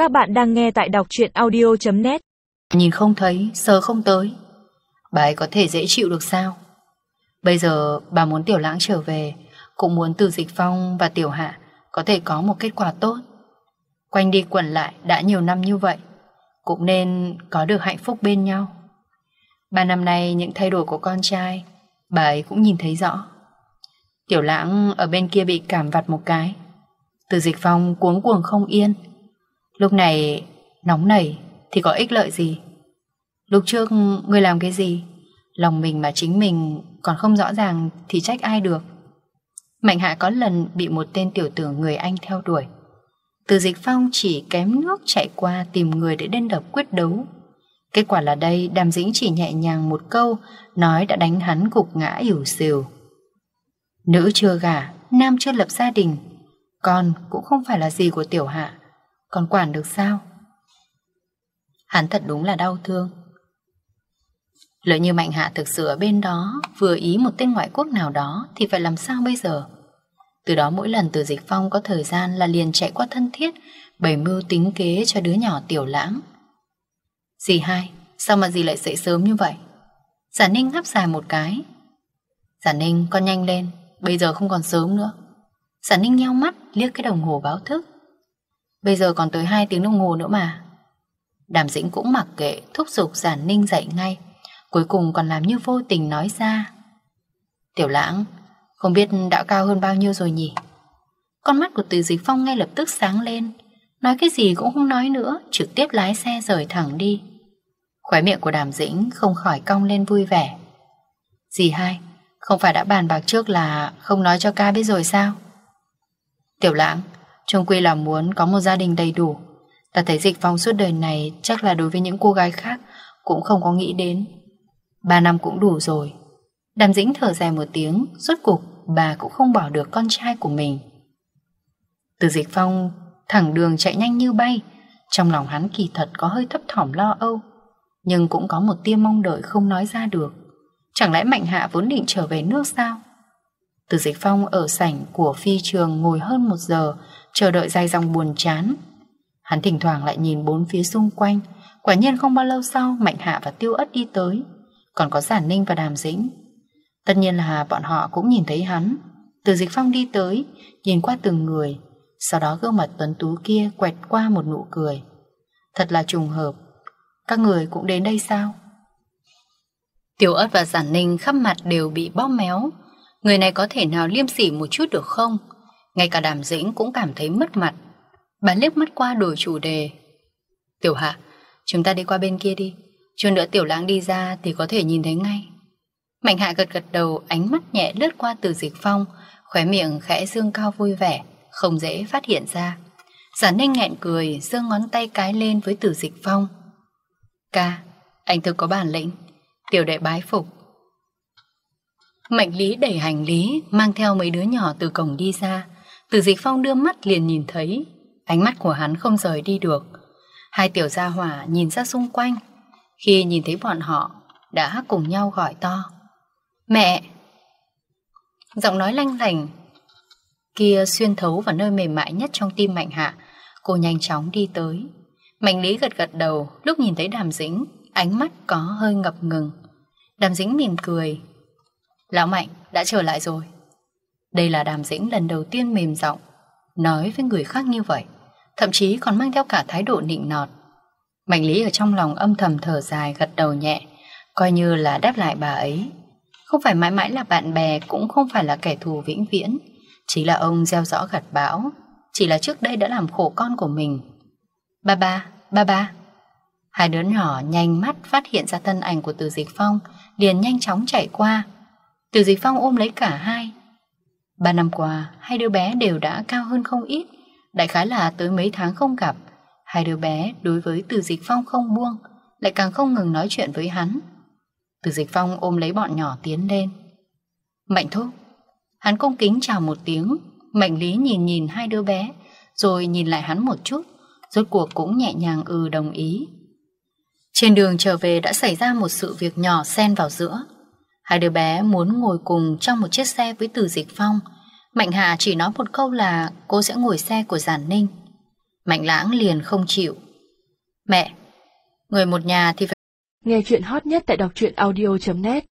Các bạn đang nghe tại đọc truyện audio.net. Nhìn không thấy, sờ không tới. Bà ấy có thể dễ chịu được sao? Bây giờ bà muốn Tiểu Lãng trở về, cũng muốn Từ Dịch Phong và Tiểu Hạ có thể có một kết quả tốt. Quanh đi quẩn lại đã nhiều năm như vậy, cũng nên có được hạnh phúc bên nhau. 3 năm nay những thay đổi của con trai bà ấy cũng nhìn thấy rõ. Tiểu Lãng ở bên kia bị cảm vặt một cái, Từ Dịch Phong cuống cuồng không yên. Lúc này nóng nảy thì có ích lợi gì? Lúc trước ngươi làm cái gì? Lòng mình mà chính mình còn không rõ ràng thì trách ai được. Mạnh Hạ có lần bị một tên tiểu tử người Anh theo đuổi. Từ Dịch Phong chỉ kém nước chạy qua tìm người để đơn độc quyết đấu. Kết quả là đây, Đàm Dĩnh chỉ nhẹ nhàng một câu nói đã đánh hắn gục ngã ỉu xìu. Nữ chưa gả, nam chưa lập gia đình, con cũng không phải là gì của Tiểu Hạ, còn quản được sao? Hắn thật đúng là đau thương. Lỡ như Mạnh Hạ thực sự ở bên đó vừa ý một tên ngoại quốc nào đó thì phải làm sao bây giờ? Từ đó mỗi lần Từ Dịch Phong có thời gian là liền chạy qua thân thiết, bày mưu tính kế cho đứa nhỏ Tiểu Lãng. Dì hai, sao mà dì lại dậy sớm như vậy? Giả Ninh ngáp dài một cái. Giả Ninh, con nhanh lên, bây giờ không còn sớm nữa. Giả Ninh nheo mắt liếc cái đồng hồ báo thức. Bây giờ còn tới 2 tiếng đồng hồ nữa mà. Đàm Dĩnh cũng mặc kệ, thúc giục Giả Ninh dậy ngay, cuối cùng còn làm như vô tình nói ra. Tiểu Lãng, không biết đã cao hơn bao nhiêu rồi nhỉ? Con mắt của Từ Dịch Phong ngay lập tức sáng lên, nói cái gì cũng không nói nữa, trực tiếp lái xe rời thẳng đi. Khóe miệng của Đàm Dĩnh không khỏi cong lên vui vẻ. Dì hai, không phải đã bàn bạc trước là không nói cho ca biết rồi sao? Tiểu Lãng, chung quy là muốn có một gia đình đầy đủ. Ta thấy Dịch Phong suốt đời này chắc là đối với những cô gái khác cũng không có nghĩ đến. 3 năm cũng đủ rồi. Đàm Dĩnh thở dài một tiếng, rốt cục bà cũng không bỏ được con trai của mình. Từ Dịch Phong thẳng đường chạy nhanh như bay. Trong lòng hắn kỳ thật có hơi thấp thỏm lo âu, nhưng cũng có một tia mong đợi không nói ra được. Chẳng lẽ Mạnh Hạ vốn định trở về nước sao? Từ Dịch Phong ở sảnh của phi trường ngồi hơn 1 giờ, chờ đợi dài dòng buồn chán. Hắn thỉnh thoảng lại nhìn bốn phía xung quanh. Quả nhiên không bao lâu sau, Mạnh Hạ và Tiêu Ất đi tới, còn có Giả Ninh và Đàm Dĩnh. Tất nhiên là bọn họ cũng nhìn thấy hắn. Từ Dịch Phong đi tới, nhìn qua từng người, sau đó gương mặt tuấn tú kia quẹt qua một nụ cười. Thật là trùng hợp, các người cũng đến đây sao? Tiêu Ất và Giả Ninh khắp mặt đều bị bóp méo. Người này có thể nào liêm sỉ một chút được không? Ngay cả Đàm Dĩnh cũng cảm thấy mất mặt. Bà liếc mắt qua đổi chủ đề. Tiểu Hạ, chúng ta đi qua bên kia đi, chút nữa Tiểu Lãng đi ra thì có thể nhìn thấy ngay. Mạnh Hạ gật gật đầu, ánh mắt nhẹ lướt qua Từ Dịch Phong, khóe miệng khẽ dương cao vui vẻ, không dễ phát hiện ra. Giả Ninh nghẹn cười, giơ ngón tay cái lên với Từ Dịch Phong. Ca, anh thực có bản lĩnh, tiểu đệ bái phục. Mạnh Lý đẩy hành lý, mang theo mấy đứa nhỏ từ cổng đi ra. Từ Dịch Phong đưa mắt liền nhìn thấy, ánh mắt của hắn không rời đi được. Hai tiểu gia hỏa nhìn ra xung quanh, khi nhìn thấy bọn họ đã cùng nhau gọi to. Mẹ! Giọng nói lanh lảnh kia xuyên thấu vào nơi mềm mại nhất trong tim Mạnh Hạ. Cô nhanh chóng đi tới. Mạnh Lý gật gật đầu, lúc nhìn thấy Đàm Dĩnh, ánh mắt có hơi ngập ngừng. Đàm Dĩnh mỉm cười. Lão Mạnh đã trở lại rồi. Đây là Đàm Dĩnh lần đầu tiên mềm giọng nói với người khác như vậy, thậm chí còn mang theo cả thái độ nịnh nọt. Mạnh Lý ở trong lòng âm thầm thở dài, gật đầu nhẹ, coi như là đáp lại bà ấy. Không phải mãi mãi là bạn bè, cũng không phải là kẻ thù vĩnh viễn. Chỉ là ông gieo gió gặt bão, chỉ là trước đây đã làm khổ con của mình. Ba. Hai đứa nhỏ nhanh mắt phát hiện ra thân ảnh của Từ Dịch Phong, liền nhanh chóng chạy qua. Từ Dịch Phong ôm lấy cả hai. 3 năm qua, hai đứa bé đều đã cao hơn không ít. Đại khái là tới mấy tháng không gặp, hai đứa bé đối với Từ Dịch Phong không buông, lại càng không ngừng nói chuyện với hắn. Từ Dịch Phong ôm lấy bọn nhỏ tiến lên. Mạnh thúc. Hắn cung kính chào một tiếng. Mạnh Lý nhìn nhìn hai đứa bé, rồi nhìn lại hắn một chút, rốt cuộc cũng nhẹ nhàng đồng ý. Trên đường trở về đã xảy ra một sự việc nhỏ xen vào giữa. Hai đứa bé muốn ngồi cùng trong một chiếc xe với Từ Dịch Phong. Mạnh Hạ chỉ nói một câu là cô sẽ ngồi xe của Giản Ninh. Mạnh Lãng liền không chịu. Mẹ, người một nhà thì phải... Nghe chuyện hot nhất tại đọc truyện audio.net